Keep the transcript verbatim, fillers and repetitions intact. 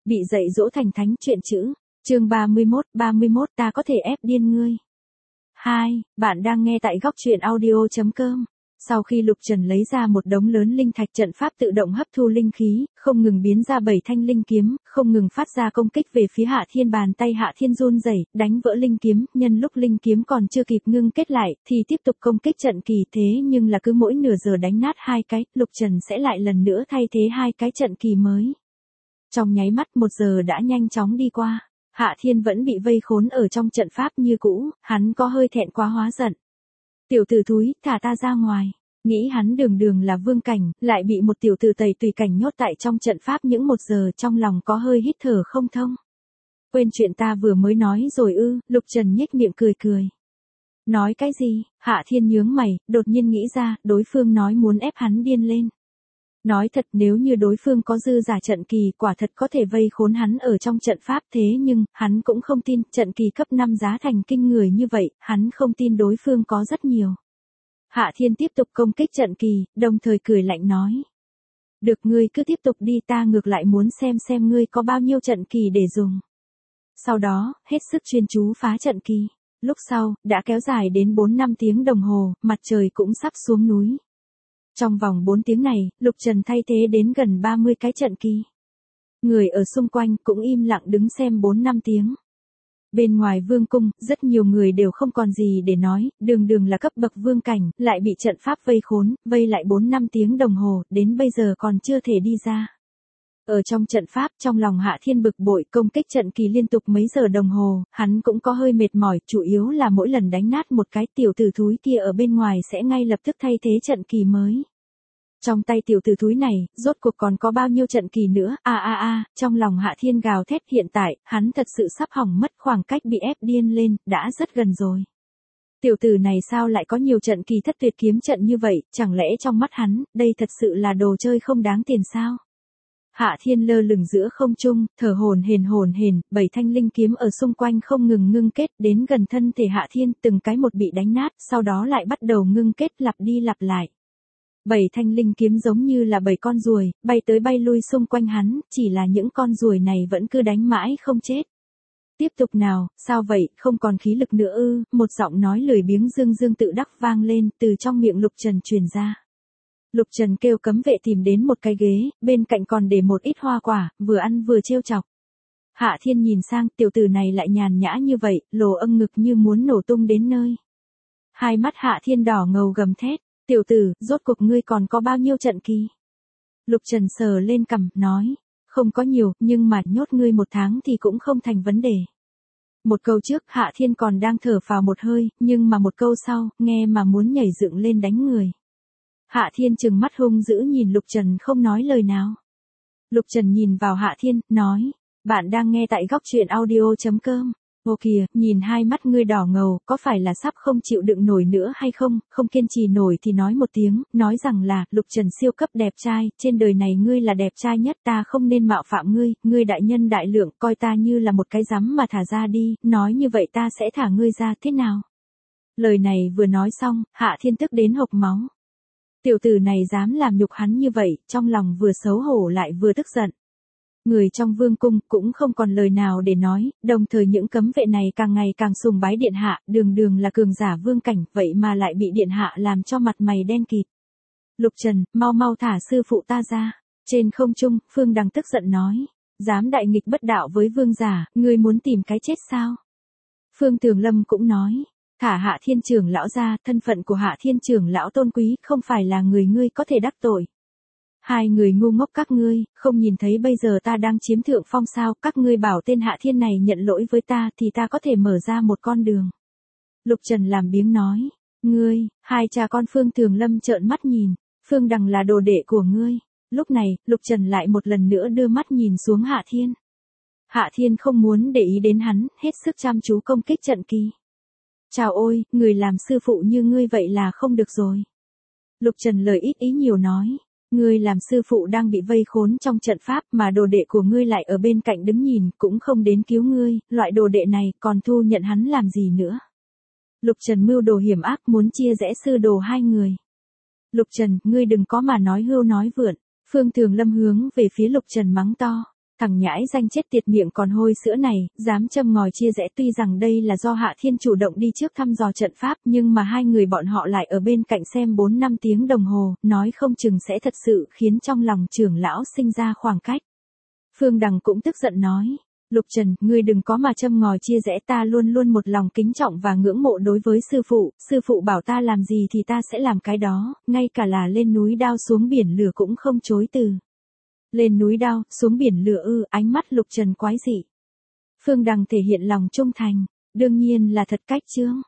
Bị dạy dỗ thành thánh chuyện chữ. Chương ba mươi mốt, ba mươi mốt ta có thể ép điên ngươi. hai. Bạn đang nghe tại góc truyện audio chấm com. Sau khi Lục Trần lấy ra một đống lớn linh thạch, trận pháp tự động hấp thu linh khí, không ngừng biến ra bảy thanh linh kiếm, không ngừng phát ra công kích về phía Hạ Thiên. Bàn tay Hạ Thiên run rẩy, đánh vỡ linh kiếm, nhân lúc linh kiếm còn chưa kịp ngưng kết lại, thì tiếp tục công kích trận kỳ. Thế nhưng là cứ mỗi nửa giờ đánh nát hai cái, Lục Trần sẽ lại lần nữa thay thế hai cái trận kỳ mới. Trong nháy mắt một giờ đã nhanh chóng đi qua, Hạ Thiên vẫn bị vây khốn ở trong trận pháp như cũ, hắn có hơi thẹn quá hóa giận. Tiểu tử thúi, thả ta ra ngoài. Nghĩ hắn đường đường là vương cảnh, lại bị một tiểu tử tẩy tùy cảnh nhốt tại trong trận pháp những một giờ, trong lòng có hơi hít thở không thông. Quên chuyện ta vừa mới nói rồi ư? Lục Trần nhếch miệng cười cười. Nói cái gì? Hạ Thiên nhướng mày, đột nhiên nghĩ ra, đối phương nói muốn ép hắn điên lên. Nói thật, nếu như đối phương có dư giả trận kỳ, quả thật có thể vây khốn hắn ở trong trận pháp, thế nhưng, hắn cũng không tin, trận kỳ cấp năm giá thành kinh người như vậy, hắn không tin đối phương có rất nhiều. Hạ Thiên tiếp tục công kích trận kỳ, đồng thời cười lạnh nói. Được, ngươi cứ tiếp tục đi, ta ngược lại muốn xem xem ngươi có bao nhiêu trận kỳ để dùng. Sau đó, hết sức chuyên chú phá trận kỳ. Lúc sau, đã kéo dài đến bốn năm tiếng đồng hồ, mặt trời cũng sắp xuống núi. Trong vòng bốn tiếng này, Lục Trần thay thế đến gần ba mươi cái trận kỳ. Người ở xung quanh cũng im lặng đứng xem bốn năm tiếng. Bên ngoài vương cung, rất nhiều người đều không còn gì để nói, đường đường là cấp bậc vương cảnh, lại bị trận pháp vây khốn, vây lại bốn năm tiếng đồng hồ, đến bây giờ còn chưa thể đi ra. Ở trong trận pháp, trong lòng Hạ Thiên bực bội, công kích trận kỳ liên tục mấy giờ đồng hồ, hắn cũng có hơi mệt mỏi, chủ yếu là mỗi lần đánh nát một cái, tiểu tử thúi kia ở bên ngoài sẽ ngay lập tức thay thế trận kỳ mới. Trong tay tiểu tử thúi này, rốt cuộc còn có bao nhiêu trận kỳ nữa? A a a, trong lòng Hạ Thiên gào thét, hiện tại, hắn thật sự sắp hỏng mất, khoảng cách bị ép điên lên, đã rất gần rồi. Tiểu tử này sao lại có nhiều trận kỳ thất tuyệt kiếm trận như vậy, chẳng lẽ trong mắt hắn, đây thật sự là đồ chơi không đáng tiền sao? Hạ Thiên lơ lửng giữa không trung, thở hổn hển hổn hển, bảy thanh linh kiếm ở xung quanh không ngừng ngưng kết, đến gần thân thể Hạ Thiên, từng cái một bị đánh nát, sau đó lại bắt đầu ngưng kết, lặp đi lặp lại. Bảy thanh linh kiếm giống như là bảy con ruồi, bay tới bay lui xung quanh hắn, chỉ là những con ruồi này vẫn cứ đánh mãi không chết. Tiếp tục nào, sao vậy, không còn khí lực nữa ư? Một giọng nói lười biếng dương dương tự đắc vang lên, từ trong miệng Lục Trần truyền ra. Lục Trần kêu cấm vệ tìm đến một cái ghế, bên cạnh còn để một ít hoa quả, vừa ăn vừa trêu chọc. Hạ Thiên nhìn sang, tiểu tử này lại nhàn nhã như vậy, lồ âm ngực như muốn nổ tung đến nơi. Hai mắt Hạ Thiên đỏ ngầu gầm thét. Tiểu tử, rốt cuộc ngươi còn có bao nhiêu trận kỳ? Lục Trần sờ lên cằm, nói, không có nhiều, nhưng mà nhốt ngươi một tháng thì cũng không thành vấn đề. Một câu trước, Hạ Thiên còn đang thở phào một hơi, nhưng mà một câu sau, nghe mà muốn nhảy dựng lên đánh người. Hạ Thiên trừng mắt hung dữ nhìn Lục Trần không nói lời nào. Lục Trần nhìn vào Hạ Thiên, nói, bạn đang nghe tại góc truyện audio chấm com. Ô kìa, nhìn hai mắt ngươi đỏ ngầu, có phải là sắp không chịu đựng nổi nữa hay không, không kiên trì nổi thì nói một tiếng, nói rằng là, Lục Trần siêu cấp đẹp trai, trên đời này ngươi là đẹp trai nhất, ta không nên mạo phạm ngươi, ngươi đại nhân đại lượng, coi ta như là một cái rắm mà thả ra đi, nói như vậy ta sẽ thả ngươi ra, thế nào? Lời này vừa nói xong, Hạ Thiên tức đến hộc máu. Tiểu tử này dám làm nhục hắn như vậy, trong lòng vừa xấu hổ lại vừa tức giận. Người trong vương cung cũng không còn lời nào để nói, đồng thời những cấm vệ này càng ngày càng sùng bái điện hạ, đường đường là cường giả vương cảnh, vậy mà lại bị điện hạ làm cho mặt mày đen kịt. Lục Trần, mau mau thả sư phụ ta ra. Trên không trung, Phương Đằng tức giận nói, dám đại nghịch bất đạo với vương giả, ngươi muốn tìm cái chết sao? Phương Tường Lâm cũng nói, thả Hạ Thiên trưởng lão ra, thân phận của Hạ Thiên trưởng lão tôn quý, không phải là người ngươi có thể đắc tội. Hai người ngu ngốc các ngươi, không nhìn thấy bây giờ ta đang chiếm thượng phong sao, các ngươi bảo tên Hạ Thiên này nhận lỗi với ta thì ta có thể mở ra một con đường. Lục Trần làm biếng nói, ngươi, hai cha con Phương Tường Lâm trợn mắt nhìn, Phương Đằng là đồ đệ của ngươi. Lúc này, Lục Trần lại một lần nữa đưa mắt nhìn xuống Hạ Thiên. Hạ Thiên không muốn để ý đến hắn, hết sức chăm chú công kích trận kỳ. Chào ôi, người làm sư phụ như ngươi vậy là không được rồi. Lục Trần lời ít ý nhiều nói. Ngươi làm sư phụ đang bị vây khốn trong trận pháp mà đồ đệ của ngươi lại ở bên cạnh đứng nhìn, cũng không đến cứu ngươi, loại đồ đệ này còn thu nhận hắn làm gì nữa. Lục Trần mưu đồ hiểm ác muốn chia rẽ sư đồ hai người. Lục Trần, ngươi đừng có mà nói hưu nói vượn. Phương Thường Lâm hướng về phía Lục Trần mắng to. Thằng nhãi danh chết tiệt miệng còn hôi sữa này, dám châm ngòi chia rẽ, tuy rằng đây là do Hạ Thiên chủ động đi trước thăm dò trận pháp, nhưng mà hai người bọn họ lại ở bên cạnh xem bốn năm tiếng đồng hồ, nói không chừng sẽ thật sự khiến trong lòng trưởng lão sinh ra khoảng cách. Phương Đằng cũng tức giận nói, Lục Trần, ngươi đừng có mà châm ngòi chia rẽ, ta luôn luôn một lòng kính trọng và ngưỡng mộ đối với sư phụ, sư phụ bảo ta làm gì thì ta sẽ làm cái đó, ngay cả là lên núi đao xuống biển lửa cũng không chối từ. Lên núi đao, xuống biển lửa ư? Ánh mắt Lục Trần quái dị. Phương Đằng thể hiện lòng trung thành, đương nhiên là thật cách chướng.